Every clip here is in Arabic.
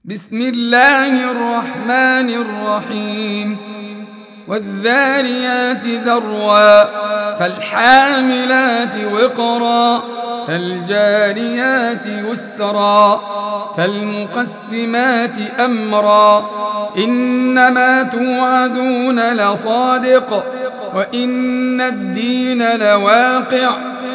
بسم الله الرحمن الرحيم والذاريات ذروا فالحاملات وقرا فالجاريات يسرا فالمقسمات أمرا إنما توعدون لصادق وإن الدين لواقع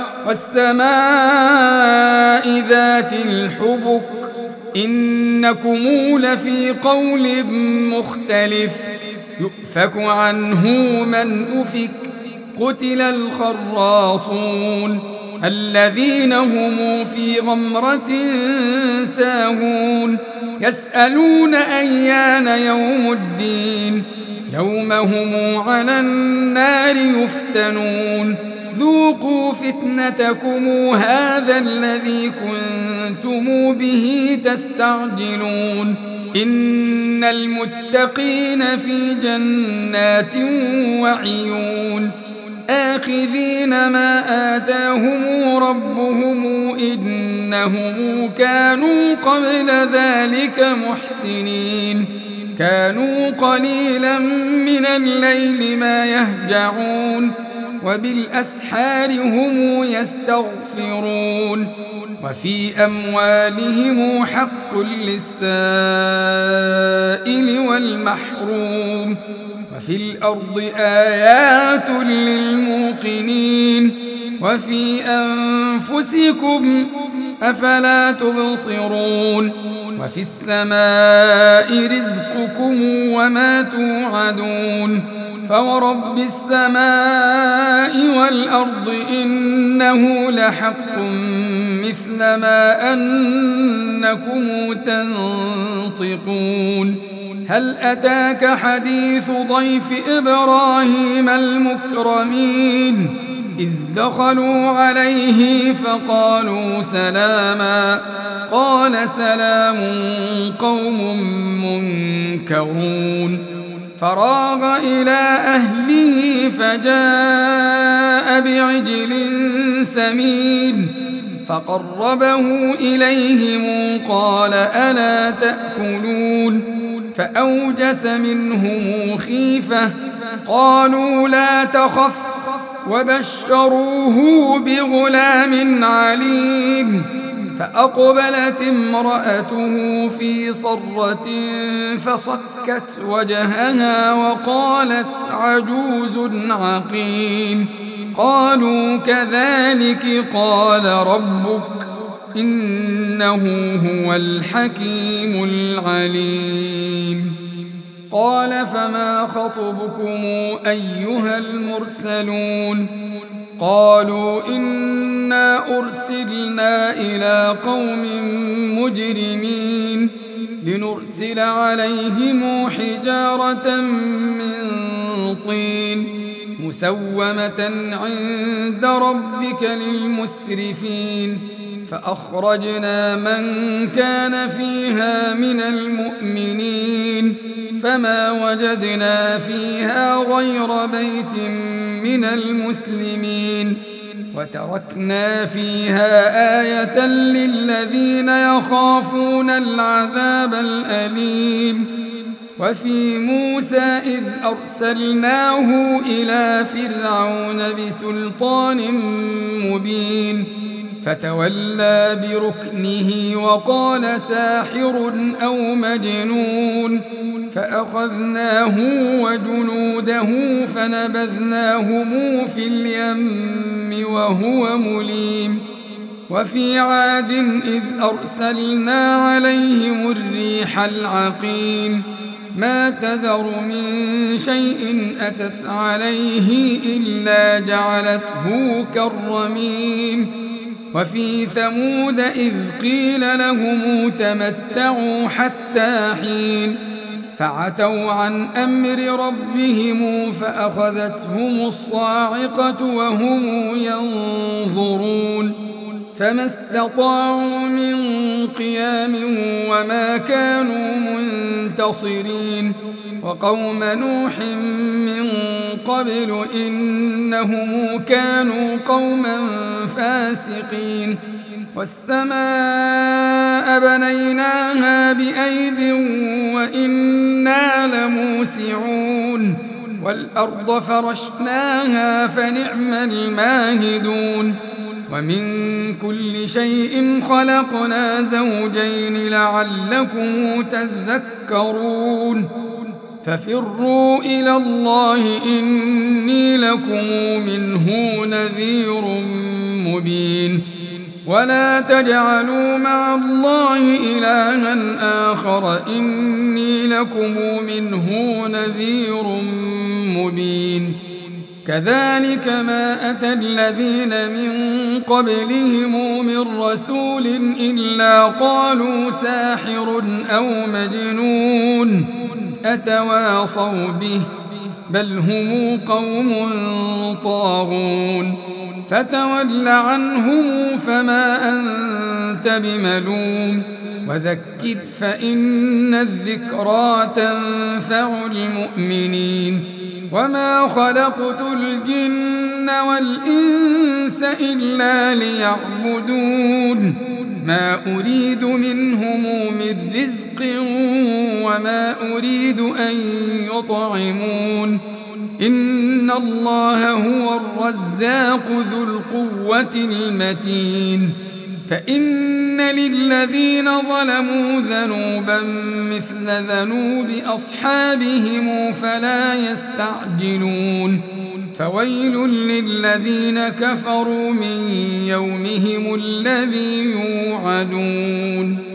والسماء ذات الحبك إنكم لفي قول مختلف يؤفك عنه من أفك قتل الخراصون الذين هم في غمرة ساهون يسألون أيان يوم الدين يوم هم على النار يفتنون ذوقوا فتنتكم هذا الذي كنتم به تستعجلون إن المتقين في جنات وعيون آخذين ما آتاهم ربهم إنهم كانوا قبل ذلك محسنين كانوا قليلا من الليل ما يهجعون وبالأسحار هم يستغفرون وفي أموالهم حق للسائل والمحروم وفي الأرض آيات للموقنين وفي أنفسكم أفلا تبصرون وفي السماء رزقكم وما توعدون فورب السماء والأرض إنه لحق مثل ما أنكم تنطقون هل أتاك حديث ضيف إبراهيم المكرمين إذ دخلوا عليه فقالوا سلاما قال سلام قوم منكرون فراغ إلى أهله فجاء بعجل سمين فقربه إليهم قال ألا تأكلون فأوجس منهم خيفة قالوا لا تخف وبشروه بغلام عليم فأقبلت امرأته في صرة فصكت وجهها وقالت عجوز عقيم قالوا كذلك قال ربك إنه هو الحكيم العليم قال فما خطبكم أيها المرسلون قالوا إنا أرسلنا إلى قوم مجرمين لنرسل عليهم حجارة من طين مسومة عند ربك للمسرفين فأخرجنا من كان فيها من المؤمنين فما وجدنا فيها غير بيت من المسلمين وتركنا فيها آية للذين يخافون العذاب الأليم وفي موسى إذ أرسلناه إلى فرعون بسلطان مبين فتولى بركنه وقال ساحر أو مجنون فأخذناه وجنوده فنبذناهم في اليم وهو مليم وفي عاد إذ أرسلنا عليهم الريح العقيم ما تذر من شيء أتت عليه إلا جعلته كالرميم وفي ثمود إذ قيل لهم تمتعوا حتى حين فعتوا عن أمر ربهم فأخذتهم الصاعقة وهم ينظرون فما استطاعوا من قيام وما كانوا منتصرين وقوم نوح من قبل إنهم كانوا قوما فاسقين والسماء بنيناها بأيد وإنا لموسعون والأرض فرشناها فنعم الماهدون ومن كل شيء خلقنا زوجين لعلكم تذكرون ففروا إلى الله إني لكم منه نذير مبين ولا تجعلوا مع الله إلها آخر إني لكم منه نذير مبين كذلك ما أتى الذين من قبلهم من رسول إلا قالوا ساحر أو مجنون أتواصوا به بل هم قوم طاغون فتول عنهم فما أنت بملوم وذكر فإن الذكرى تنفع المؤمنين وما خلقت الجن والإنس إلا ليعبدون ما أريد منهم من رزق وما أريد أن يطعمون إن الله هو الرزاق ذو القوة المتين فإن للذين ظلموا ذنوبا مثل ذنوب أصحابهم فلا يستعجلون فويل للذين كفروا من يومهم الذي يوعدون